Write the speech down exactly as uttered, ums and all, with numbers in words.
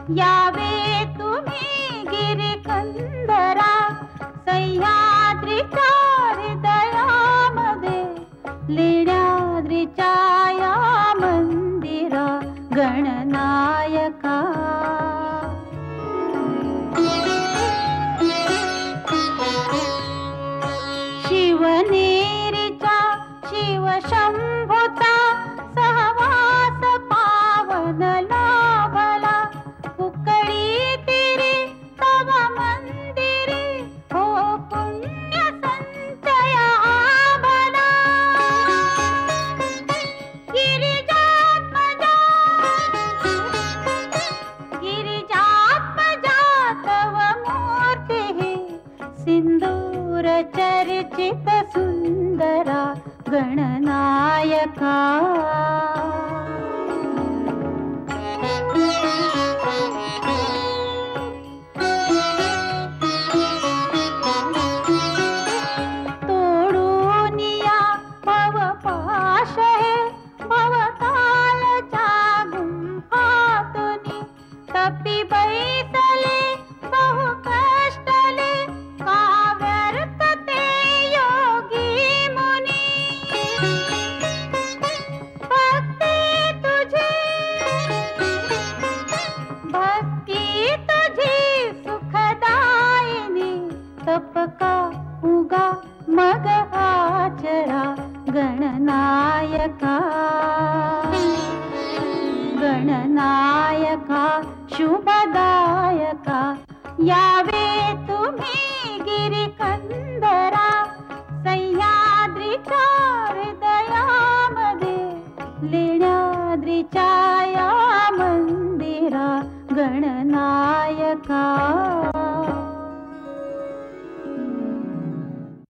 यावे तुम्ही गिरिकंदरा, सह्याद्रीच्या हृदयामध्ये, लेण्याद्रीच्या या मंदिरा गणनायका. शिवनेरीच्या शिवशंभूचा सहवास पावन लाभला, कुकळी तिरी तव मंदिरी हो पुण्य संचय आभला. गिरिजात्मजा गिरिजात्मजा तव मूर्तिः, सिंदूर चर्चित सुंदरा गणनायका. तोडूनिया भवपाश हे भवतालच्या गुंफातुनी, तपी बैसले बहु कष्टले का व्यर्थ ते योगी मुनी. भक्ती तुझी भक्ती तुझी सुखदायिनी, तपका उगा मग आचरा गणनायका. गणनायका शुभदायका, यावे तुम्ही गिरिकंदरा, सह्याद्रीच्या हृदयामध्ये, लेण्याद्रीच्या या मंदिरा गणनायका.